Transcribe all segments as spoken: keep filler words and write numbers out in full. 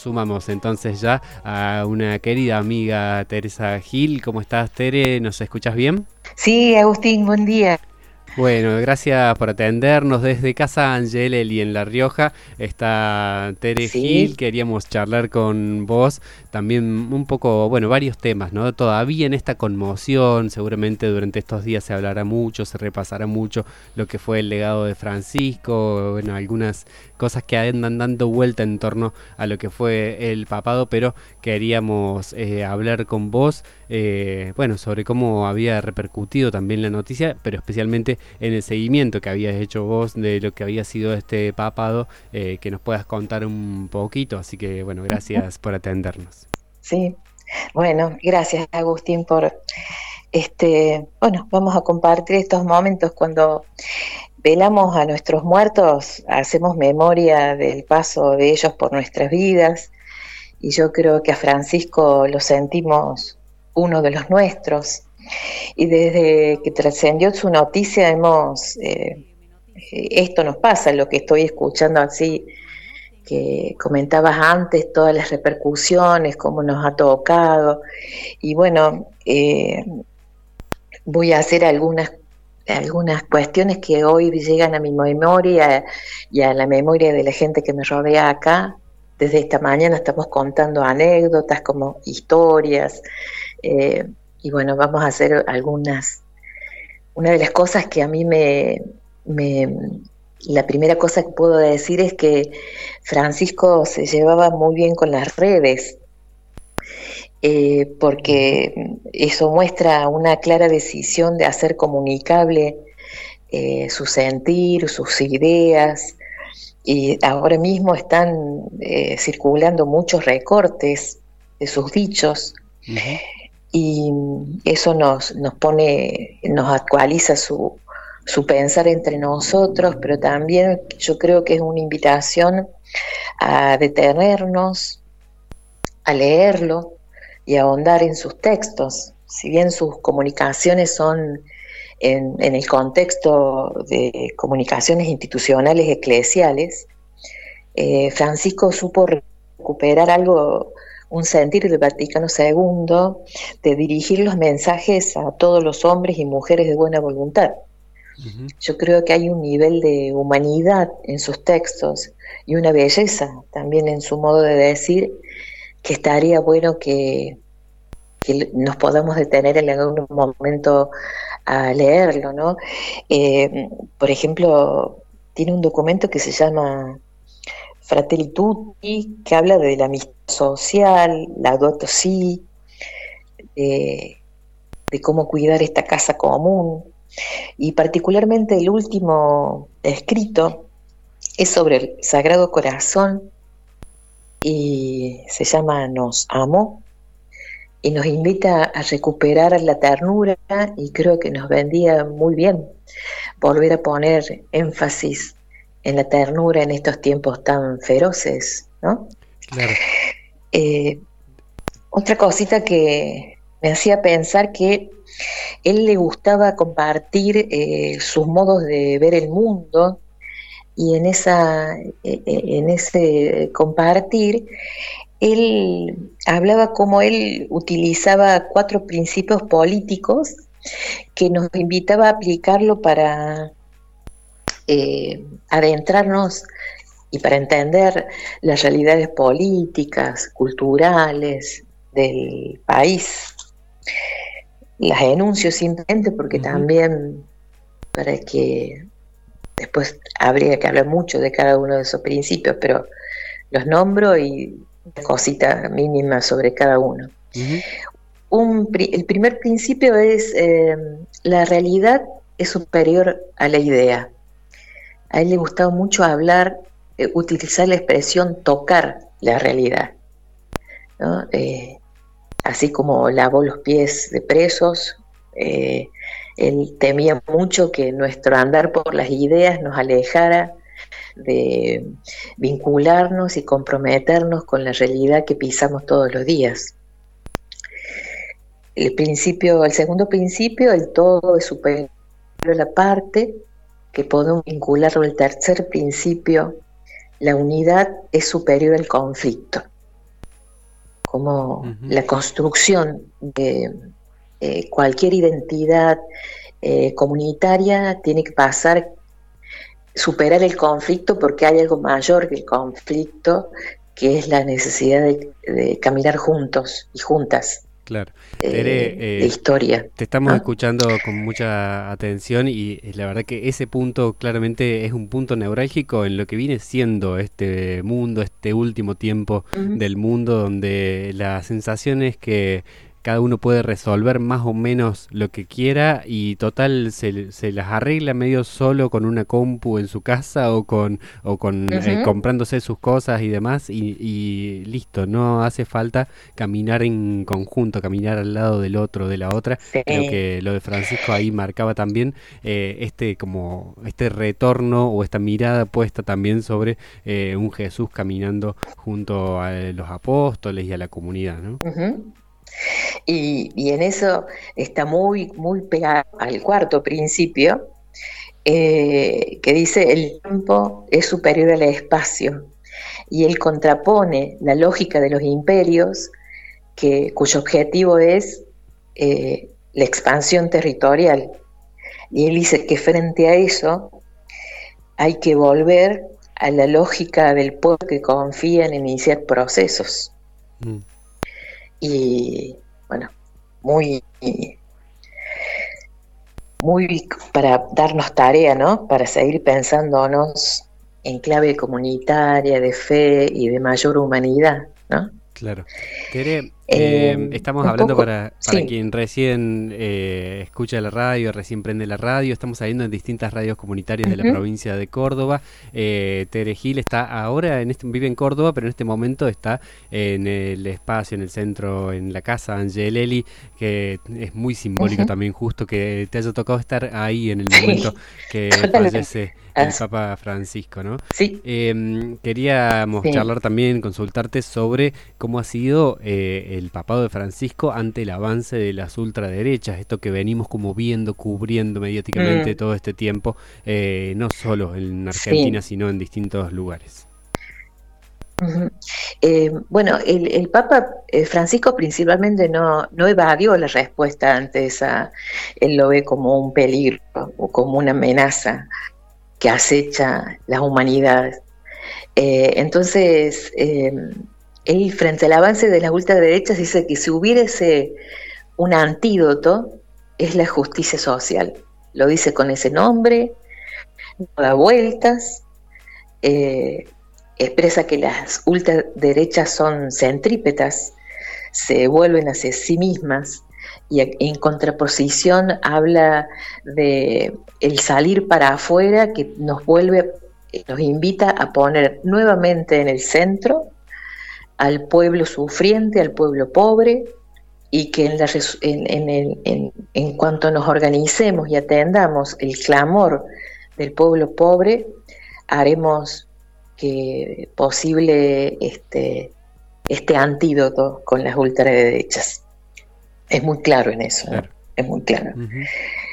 Sumamos entonces ya a una querida amiga, Teresa Gil. ¿Cómo estás, Tere? ¿Nos escuchas bien? Sí, Agustín, buen día. Bueno, gracias por atendernos desde Casa Angelelli en La Rioja. Está Tere Gil, Sí, queríamos charlar con vos también un poco, bueno, varios temas, ¿no? Todavía en esta conmoción, seguramente durante estos días se hablará mucho, se repasará mucho lo que fue el legado de Francisco, bueno, algunas cosas que andan dando vuelta en torno a lo que fue el papado, pero queríamos eh, hablar con vos, eh, bueno, sobre cómo había repercutido también la noticia, pero especialmente en el seguimiento que habías hecho vos de lo que había sido este papado, eh, que nos puedas contar un poquito. Así que, bueno, gracias por atendernos. sí. Bueno, gracias, Agustín, por este. Bueno, vamos a compartir estos momentos cuando velamos a nuestros muertos, hacemos memoria del paso de ellos por nuestras vidas, y yo creo que a Francisco lo sentimos uno de los nuestros. Y desde que trascendió su noticia hemos, eh, esto nos pasa, lo que estoy escuchando así que comentabas antes, todas las repercusiones, cómo nos ha tocado. Y bueno, eh, voy a hacer algunas, algunas cuestiones que hoy llegan a mi memoria y a la memoria de la gente que me rodea acá. Desde esta mañana estamos contando anécdotas como historias, eh, y bueno, vamos a hacer algunas. Una de las cosas que a mí me, me la primera cosa que puedo decir es que Francisco se llevaba muy bien con las redes, eh, Ujú. porque eso muestra una clara decisión de hacer comunicable eh, su sentir, sus ideas, y ahora mismo están eh, circulando muchos recortes de sus dichos, Ujú. y eso nos, nos pone, nos actualiza su, su pensar entre nosotros, pero también yo creo que es una invitación a detenernos, a leerlo y a ahondar en sus textos. Si bien sus comunicaciones son en, en el contexto de comunicaciones institucionales eclesiales, eh, Francisco supo recuperar algo, un sentir del Vaticano segundo, de dirigir los mensajes a todos los hombres y mujeres de buena voluntad. Ujú. Yo creo que hay un nivel de humanidad en sus textos y una belleza también en su modo de decir, que estaría bueno que, que nos podamos detener en algún momento a leerlo, ¿no? Eh, por ejemplo, tiene un documento que se llama Fratelli Tutti, que habla de la amistad social, Laudato Si, de, de cómo cuidar esta casa común, y particularmente el último escrito es sobre el Sagrado Corazón y se llama Nos Amó, y nos invita a recuperar la ternura, y creo que nos vendría muy bien volver a poner énfasis en la ternura en estos tiempos tan feroces, ¿no? Claro. Eh, Otra cosita que me hacía pensar que él le gustaba compartir eh, sus modos de ver el mundo, y en esa eh, eh, en ese compartir él hablaba como él utilizaba cuatro principios políticos que nos invitaba a aplicarlo para eh, adentrarnos y para entender las realidades políticas, culturales del país. Las enuncio simplemente porque Ujú. también, para que después habría que hablar mucho de cada uno de esos principios, pero los nombro y una cosita mínima sobre cada uno. Ujú. Un, el primer principio es eh, la realidad es superior a la idea. A él le gustaba mucho hablar, eh, utilizar la expresión tocar la realidad, ¿no? Eh, así como lavó los pies de presos, eh, él temía mucho que nuestro andar por las ideas nos alejara de vincularnos y comprometernos con la realidad que pisamos todos los días. El principio, el segundo principio, el todo es superior a la parte, que podemos vincularlo al tercer principio, la unidad es superior al conflicto. como uh-huh. la construcción de eh, cualquier identidad eh, comunitaria tiene que pasar, superar el conflicto, porque hay algo mayor que el conflicto, que es la necesidad de, de caminar juntos y juntas. Claro. Tere, eh, de historia. Te estamos ¿Ah? escuchando con mucha atención y la verdad que ese punto claramente es un punto neurálgico en lo que viene siendo este mundo, este último tiempo uh-huh. del mundo, donde la sensación es que cada uno puede resolver más o menos lo que quiera y total se, se las arregla medio solo con una compu en su casa o con o con uh-huh. eh, comprándose sus cosas y demás y, y listo, no hace falta caminar en conjunto, caminar al lado del otro, de la otra. Sí. Creo que lo de Francisco ahí marcaba también eh, este como este retorno o esta mirada puesta también sobre eh, un Jesús caminando junto a los apóstoles y a la comunidad, ¿no? Uh-huh. Y, y en eso está muy, muy pegado al cuarto principio, eh, que dice: el tiempo es superior al espacio, y él contrapone la lógica de los imperios, que, cuyo objetivo es eh, la expansión territorial. Y él dice que frente a eso hay que volver a la lógica del pueblo que confía en iniciar procesos. Mm. Y bueno, muy, muy para darnos tarea, ¿no? Para seguir pensándonos en clave comunitaria, de fe y de mayor humanidad, ¿no? Claro. Tere, eh, eh, estamos hablando poco, para, para sí. quien recién eh, escucha la radio, recién prende la radio, estamos saliendo en distintas radios comunitarias uh-huh. de la provincia de Córdoba. Eh, Tere Gil está ahora, en este, vive en Córdoba, pero en este momento está en el espacio, en el centro, en la casa Angelelli, que es muy simbólico uh-huh. también, justo que te haya tocado estar ahí en el momento sí. que fallece el Papa Francisco, ¿no? Sí. Eh, queríamos sí. charlar también, consultarte sobre cómo ha sido eh, el papado de Francisco ante el avance de las ultraderechas, esto que venimos como viendo, cubriendo mediáticamente mm. todo este tiempo, eh, no solo en Argentina, sí. sino en distintos lugares. Uh-huh. Eh, bueno, el, el Papa eh, Francisco principalmente no, no evadió la respuesta ante esa, él lo ve como un peligro o como una amenaza que acecha las humanidades. Eh, entonces, eh, él frente al avance de las ultraderechas dice que si hubiese un antídoto es la justicia social. Lo dice con ese nombre, no da vueltas, eh, expresa que las ultraderechas son centrípetas, se vuelven hacia sí mismas, y en contraposición habla de el salir para afuera, que nos vuelve, nos invita a poner nuevamente en el centro al pueblo sufriente, al pueblo pobre, y que en, la, en, en, el, en, en cuanto nos organicemos y atendamos el clamor del pueblo pobre, haremos que posible este, este antídoto con las ultraderechas. Es muy claro en eso, claro. ¿no? Es muy claro. Uh-huh.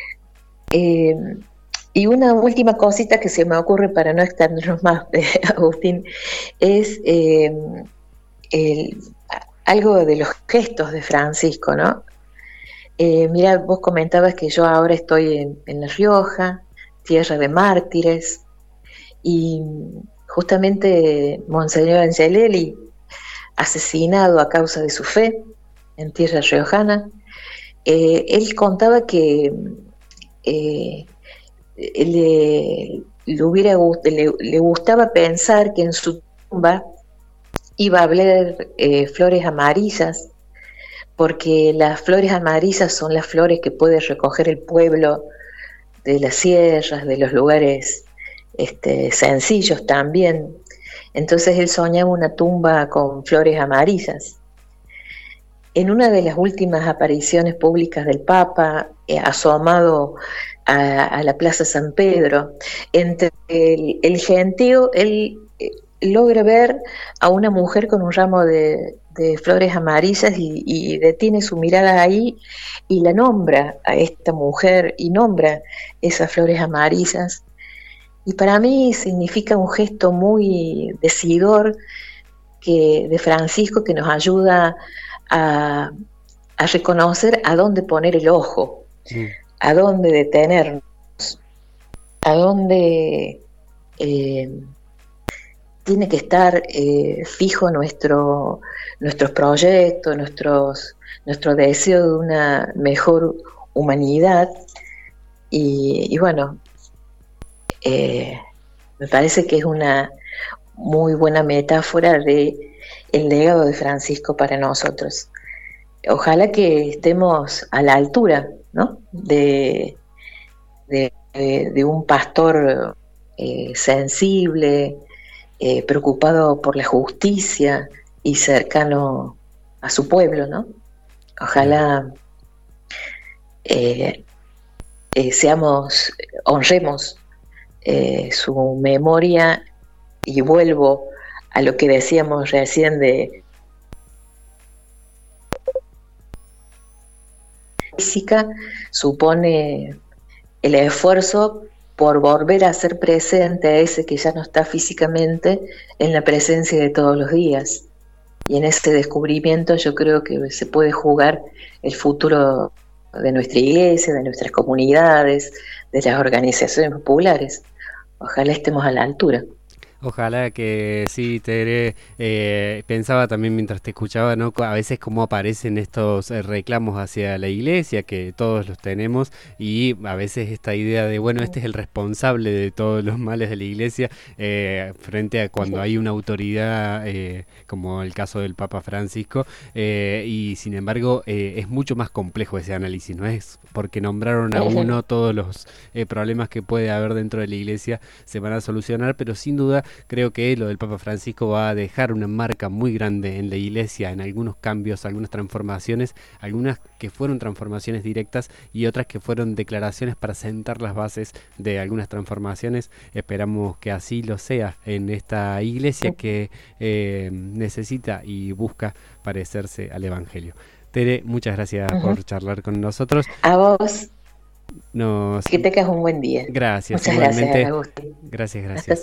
Eh, y una última cosita que se me ocurre para no extendernos más, eh, Agustín, es eh, el, algo de los gestos de Francisco, ¿no? Eh, mira, vos comentabas que yo ahora estoy en, en La Rioja, tierra de mártires, y justamente Monseñor Angelelli, asesinado a causa de su fe en tierra riojana, eh, él contaba que eh, le, le, hubiera, le, le gustaba pensar que en su tumba iba a haber eh, flores amarillas, porque las flores amarillas son las flores que puede recoger el pueblo de las sierras, de los lugares este, sencillos también. Entonces él soñaba una tumba con flores amarillas. En una de las últimas apariciones públicas del Papa, eh, asomado a, a la Plaza San Pedro, entre el, el gentío, él eh, logra ver a una mujer con un ramo de, de flores amarillas y, y detiene su mirada ahí y la nombra a esta mujer y nombra esas flores amarillas. Y para mí significa un gesto muy decidor que, de Francisco que nos ayuda a, a reconocer a dónde poner el ojo, mm. a dónde detenernos, a dónde eh, tiene que estar eh, fijo nuestro, nuestros proyectos, nuestros, nuestro deseo de una mejor humanidad. Y, y bueno, eh, me parece que es una muy buena metáfora de el legado de Francisco para nosotros. Ojalá que estemos a la altura, ¿no? de, de, de un pastor eh, sensible, eh, preocupado por la justicia y cercano a su pueblo, ¿no? Ojalá eh, eh, seamos, honremos eh, su memoria. Y vuelvo a lo que decíamos recién de física, supone el esfuerzo por volver a ser presente a ese que ya no está físicamente en la presencia de todos los días. Y en ese descubrimiento yo creo que se puede jugar el futuro de nuestra iglesia, de nuestras comunidades, de las organizaciones populares. Ojalá estemos a la altura. Ojalá que sí, Tere. Eh, pensaba también mientras te escuchaba, ¿no? A veces cómo aparecen estos eh, reclamos hacia la iglesia, que todos los tenemos, y a veces esta idea de, bueno, este es el responsable de todos los males de la iglesia, eh, frente a cuando hay una autoridad, eh, como el caso del Papa Francisco, eh, y sin embargo eh, es mucho más complejo ese análisis, no es porque nombraron a uno todos los eh, problemas que puede haber dentro de la iglesia se van a solucionar, pero sin duda creo que lo del Papa Francisco va a dejar una marca muy grande en la iglesia, en algunos cambios, algunas transformaciones, algunas que fueron transformaciones directas y otras que fueron declaraciones para sentar las bases de algunas transformaciones. Esperamos que así lo sea en esta iglesia que eh, necesita y busca parecerse al Evangelio. Tere, muchas gracias uh-huh. por charlar con nosotros. A vos. Nos... Que tengas un buen día. Gracias. Muchas igualmente. gracias, Agustín. Gracias, gracias.